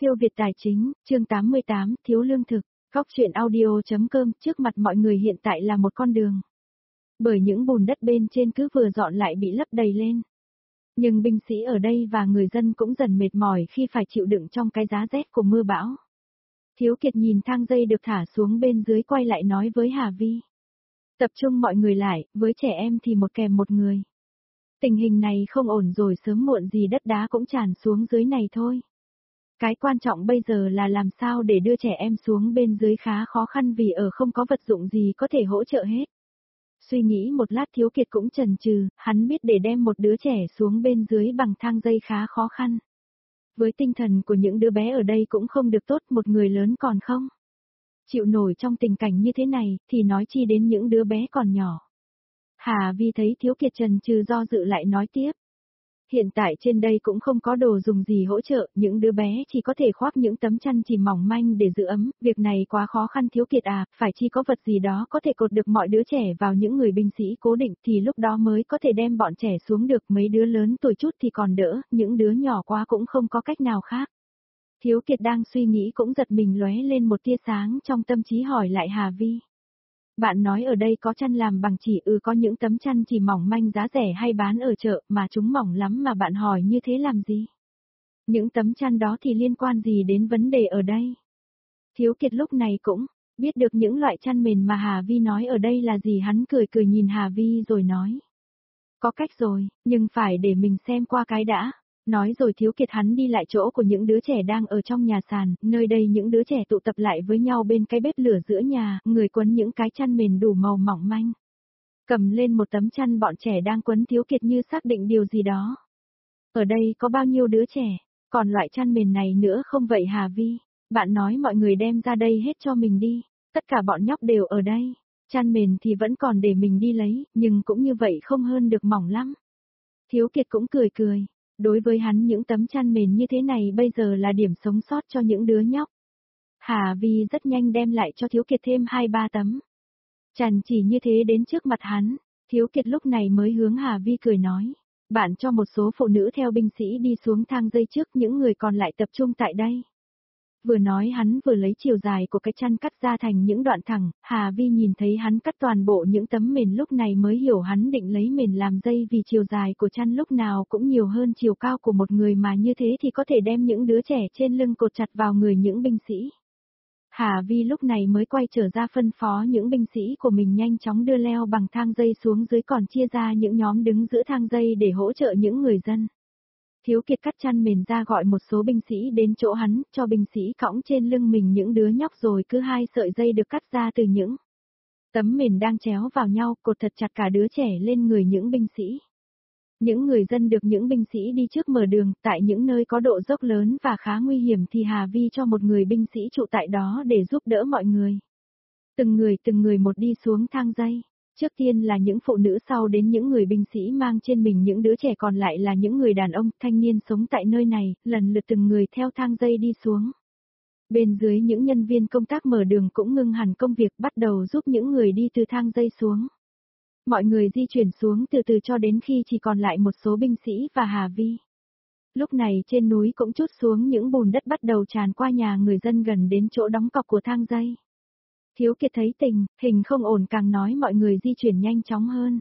Siêu Việt Tài Chính, chương 88, thiếu lương thực, góc truyện audio.com, trước mặt mọi người hiện tại là một con đường. Bởi những bùn đất bên trên cứ vừa dọn lại bị lấp đầy lên. Nhưng binh sĩ ở đây và người dân cũng dần mệt mỏi khi phải chịu đựng trong cái giá rét của mưa bão. Thiếu Kiệt nhìn thang dây được thả xuống bên dưới quay lại nói với Hà Vi. Tập trung mọi người lại, với trẻ em thì một kèm một người. Tình hình này không ổn rồi, sớm muộn gì đất đá cũng tràn xuống dưới này thôi. Cái quan trọng bây giờ là làm sao để đưa trẻ em xuống bên dưới khá khó khăn vì ở không có vật dụng gì có thể hỗ trợ hết. Suy nghĩ một lát Thiếu Kiệt cũng chần chừ, hắn biết để đem một đứa trẻ xuống bên dưới bằng thang dây khá khó khăn. Với tinh thần của những đứa bé ở đây cũng không được tốt, một người lớn còn không chịu nổi trong tình cảnh như thế này, thì nói chi đến những đứa bé còn nhỏ. Hà Vi thấy Thiếu Kiệt chần chừ do dự lại nói tiếp. Hiện tại trên đây cũng không có đồ dùng gì hỗ trợ, những đứa bé chỉ có thể khoác những tấm chăn chìm mỏng manh để giữ ấm, việc này quá khó khăn Thiếu Kiệt à, phải chi có vật gì đó có thể cột được mọi đứa trẻ vào những người binh sĩ cố định thì lúc đó mới có thể đem bọn trẻ xuống được, mấy đứa lớn tuổi chút thì còn đỡ, những đứa nhỏ quá cũng không có cách nào khác. Thiếu Kiệt đang suy nghĩ cũng giật mình lóe lên một tia sáng trong tâm trí hỏi lại Hà Vi. Bạn nói ở đây có chăn làm bằng chỉ có những tấm chăn chỉ mỏng manh giá rẻ hay bán ở chợ mà chúng mỏng lắm mà bạn hỏi như thế làm gì? Những tấm chăn đó thì liên quan gì đến vấn đề ở đây? Thiếu Kiệt lúc này cũng biết được những loại chăn mền mà Hà Vi nói ở đây là gì, hắn cười cười nhìn Hà Vi rồi nói. Có cách rồi, nhưng phải để mình xem qua cái đã. Nói rồi Thiếu Kiệt hắn đi lại chỗ của những đứa trẻ đang ở trong nhà sàn, nơi đây những đứa trẻ tụ tập lại với nhau bên cái bếp lửa giữa nhà, người quấn những cái chăn mền đủ màu mỏng manh. Cầm lên một tấm chăn bọn trẻ đang quấn, Thiếu Kiệt như xác định điều gì đó. Ở đây có bao nhiêu đứa trẻ, còn loại chăn mền này nữa không vậy Hà Vi? Bạn nói mọi người đem ra đây hết cho mình đi, tất cả bọn nhóc đều ở đây, chăn mền thì vẫn còn để mình đi lấy, nhưng cũng như vậy không hơn được mỏng lắm. Thiếu Kiệt cũng cười cười. Đối với hắn những tấm chăn mền như thế này bây giờ là điểm sống sót cho những đứa nhóc. Hà Vi rất nhanh đem lại cho Thiếu Kiệt thêm 2-3 tấm. Chằn chỉ như thế đến trước mặt hắn, Thiếu Kiệt lúc này mới hướng Hà Vi cười nói. Bạn cho một số phụ nữ theo binh sĩ đi xuống thang dây trước, những người còn lại tập trung tại đây. Vừa nói hắn vừa lấy chiều dài của cái chăn cắt ra thành những đoạn thẳng, Hà Vi nhìn thấy hắn cắt toàn bộ những tấm mền lúc này mới hiểu hắn định lấy mền làm dây vì chiều dài của chăn lúc nào cũng nhiều hơn chiều cao của một người mà như thế thì có thể đem những đứa trẻ trên lưng cột chặt vào người những binh sĩ. Hà Vi lúc này mới quay trở ra phân phó những binh sĩ của mình nhanh chóng đưa leo bằng thang dây xuống dưới, còn chia ra những nhóm đứng giữa thang dây để hỗ trợ những người dân. Thiếu Kiệt cắt chăn mền ra gọi một số binh sĩ đến chỗ hắn, cho binh sĩ cõng trên lưng mình những đứa nhóc, rồi cứ 2 sợi dây được cắt ra từ những tấm mền đang chéo vào nhau, cột thật chặt cả đứa trẻ lên người những binh sĩ. Những người dân được những binh sĩ đi trước mở đường, tại những nơi có độ dốc lớn và khá nguy hiểm thì Hà Vi cho một người binh sĩ trụ tại đó để giúp đỡ mọi người. Từng người một đi xuống thang dây. Trước tiên là những phụ nữ, sau đến những người binh sĩ mang trên mình những đứa trẻ, còn lại là những người đàn ông, thanh niên sống tại nơi này, lần lượt từng người theo thang dây đi xuống. Bên dưới những nhân viên công tác mở đường cũng ngưng hẳn công việc, bắt đầu giúp những người đi từ thang dây xuống. Mọi người di chuyển xuống từ từ cho đến khi chỉ còn lại một số binh sĩ và Hà Vi. Lúc này trên núi cũng trút xuống những bùn đất bắt đầu tràn qua nhà người dân gần đến chỗ đóng cọc của thang dây. Thiếu Kiệt thấy tình hình không ổn càng nói mọi người di chuyển nhanh chóng hơn.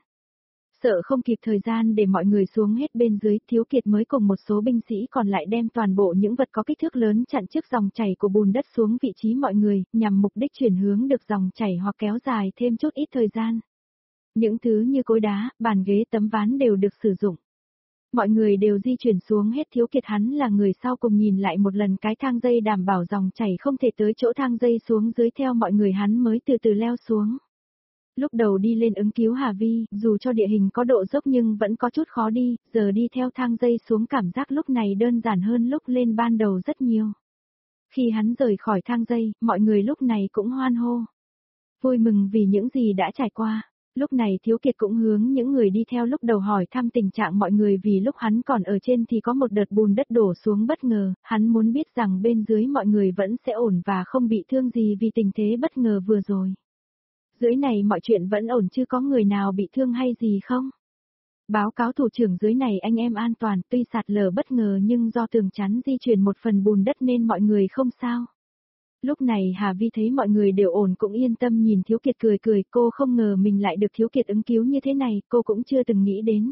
Sợ không kịp thời gian để mọi người xuống hết bên dưới, Thiếu Kiệt mới cùng một số binh sĩ còn lại đem toàn bộ những vật có kích thước lớn chặn trước dòng chảy của bùn đất xuống vị trí mọi người, nhằm mục đích chuyển hướng được dòng chảy hoặc kéo dài thêm chút ít thời gian. Những thứ như cối đá, bàn ghế, tấm ván đều được sử dụng. Mọi người đều di chuyển xuống hết, Thiếu Kiệt hắn là người sau cùng nhìn lại một lần cái thang dây đảm bảo dòng chảy không thể tới chỗ thang dây xuống dưới, theo mọi người hắn mới từ từ leo xuống. Lúc đầu đi lên ứng cứu Hà Vi, dù cho địa hình có độ dốc nhưng vẫn có chút khó đi, giờ đi theo thang dây xuống cảm giác lúc này đơn giản hơn lúc lên ban đầu rất nhiều. Khi hắn rời khỏi thang dây, mọi người lúc này cũng hoan hô. Vui mừng vì những gì đã trải qua. Lúc này Thiếu Kiệt cũng hướng những người đi theo lúc đầu hỏi thăm tình trạng mọi người, vì lúc hắn còn ở trên thì có một đợt bùn đất đổ xuống bất ngờ, hắn muốn biết rằng bên dưới mọi người vẫn sẽ ổn và không bị thương gì vì tình thế bất ngờ vừa rồi. Dưới này mọi chuyện vẫn ổn chứ, có người nào bị thương hay gì không? Báo cáo thủ trưởng dưới này anh em an toàn, tuy sạt lở bất ngờ nhưng do tường chắn di chuyển một phần bùn đất nên mọi người không sao. Lúc này Hà Vi thấy mọi người đều ổn cũng yên tâm nhìn Thiếu Kiệt cười cười, cô không ngờ mình lại được Thiếu Kiệt ứng cứu như thế này, cô cũng chưa từng nghĩ đến.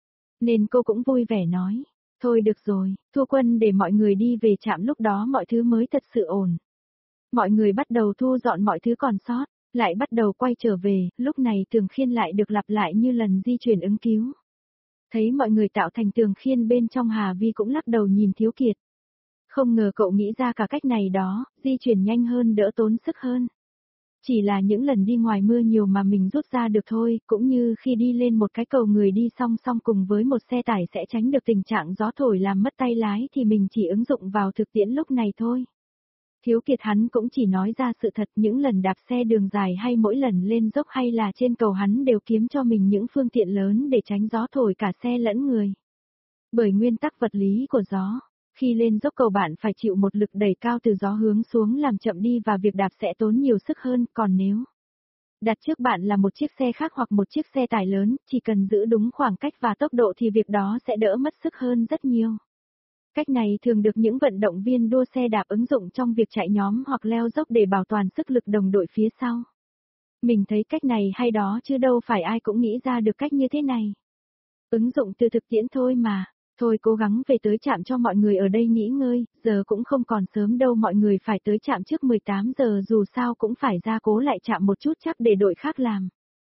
Nên cô cũng vui vẻ nói, thôi được rồi, Thu Quân để mọi người đi về trạm lúc đó mọi thứ mới thật sự ổn. Mọi người bắt đầu thu dọn mọi thứ còn sót, lại bắt đầu quay trở về, lúc này tường khiên lại được lặp lại như lần di chuyển ứng cứu. Thấy mọi người tạo thành tường khiên bên trong Hà Vi cũng lắc đầu nhìn Thiếu Kiệt. Không ngờ cậu nghĩ ra cả cách này đó, di chuyển nhanh hơn đỡ tốn sức hơn. Chỉ là những lần đi ngoài mưa nhiều mà mình rút ra được thôi, cũng như khi đi lên một cái cầu người đi song song cùng với một xe tải sẽ tránh được tình trạng gió thổi làm mất tay lái thì mình chỉ ứng dụng vào thực tiễn lúc này thôi. Thiếu Kiệt hắn cũng chỉ nói ra sự thật, những lần đạp xe đường dài hay mỗi lần lên dốc hay là trên cầu hắn đều kiếm cho mình những phương tiện lớn để tránh gió thổi cả xe lẫn người. Bởi nguyên tắc vật lý của gió, khi lên dốc cầu bạn phải chịu một lực đẩy cao từ gió hướng xuống làm chậm đi và việc đạp sẽ tốn nhiều sức hơn, còn nếu đặt trước bạn là một chiếc xe khác hoặc một chiếc xe tải lớn, chỉ cần giữ đúng khoảng cách và tốc độ thì việc đó sẽ đỡ mất sức hơn rất nhiều. Cách này thường được những vận động viên đua xe đạp ứng dụng trong việc chạy nhóm hoặc leo dốc để bảo toàn sức lực đồng đội phía sau. Mình thấy cách này hay đó chứ đâu phải ai cũng nghĩ ra được cách như thế này. Ứng dụng từ thực tiễn thôi mà. Thôi cố gắng về tới trạm cho mọi người ở đây nghỉ ngơi, giờ cũng không còn sớm đâu, mọi người phải tới trạm trước 18 giờ, dù sao cũng phải gia cố lại trạm một chút chắc để đội khác làm.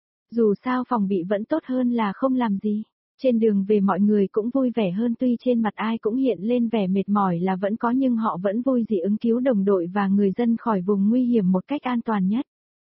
Dù sao phòng bị vẫn tốt hơn là không làm gì. Trên đường về mọi người cũng vui vẻ hơn, tuy trên mặt ai cũng hiện lên vẻ mệt mỏi là vẫn có nhưng họ vẫn vui dị ứng cứu đồng đội và người dân khỏi vùng nguy hiểm một cách an toàn nhất.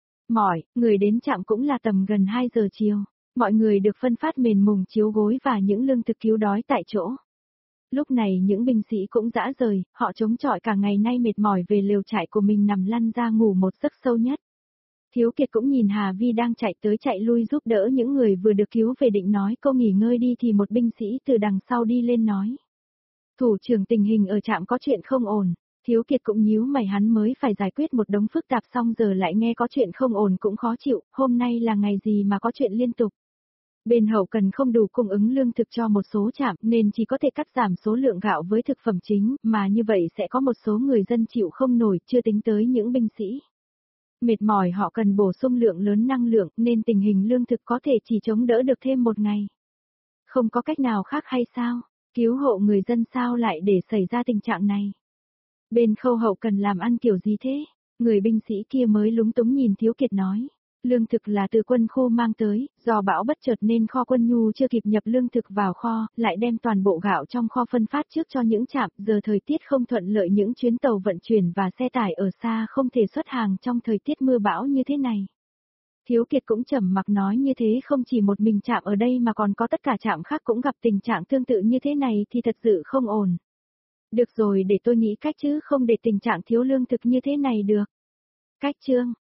Người đến trạm cũng là tầm gần 2 giờ chiều. Mọi người được phân phát mền mùng chiếu gối và những lương thực cứu đói tại chỗ. Lúc này những binh sĩ cũng dã rời, họ chống chọi cả ngày nay mệt mỏi về lều trại của mình nằm lăn ra ngủ một giấc sâu nhất. Thiếu Kiệt cũng nhìn Hà Vi đang chạy tới chạy lui giúp đỡ những người vừa được cứu về, định nói cô nghỉ ngơi đi thì một binh sĩ từ đằng sau đi lên nói. Thủ trưởng, tình hình ở trạm có chuyện không ổn. Thiếu Kiệt cũng nhíu mày, hắn mới phải giải quyết một đống phức tạp xong giờ lại nghe có chuyện không ổn cũng khó chịu, hôm nay là ngày gì mà có chuyện liên tục. Bên hậu cần không đủ cung ứng lương thực cho một số trạm nên chỉ có thể cắt giảm số lượng gạo với thực phẩm chính, mà như vậy sẽ có một số người dân chịu không nổi, chưa tính tới những binh sĩ. Mệt mỏi họ cần bổ sung lượng lớn năng lượng nên tình hình lương thực có thể chỉ chống đỡ được thêm một ngày. Không có cách nào khác hay sao? Cứu hộ người dân sao lại để xảy ra tình trạng này? Bên khâu hậu cần làm ăn kiểu gì thế? Người binh sĩ kia mới lúng túng nhìn Thiếu Kiệt nói. Lương thực là từ quân khu mang tới, do bão bất chợt nên kho quân nhu chưa kịp nhập lương thực vào kho, lại đem toàn bộ gạo trong kho phân phát trước cho những trạm, giờ thời tiết không thuận lợi những chuyến tàu vận chuyển và xe tải ở xa không thể xuất hàng trong thời tiết mưa bão như thế này. Thiếu Kiệt cũng trầm mặc nói, như thế không chỉ một mình trạm ở đây mà còn có tất cả trạm khác cũng gặp tình trạng tương tự như thế này thì thật sự không ổn. Được rồi, để tôi nghĩ cách chứ không để tình trạng thiếu lương thực như thế này được. Cách chương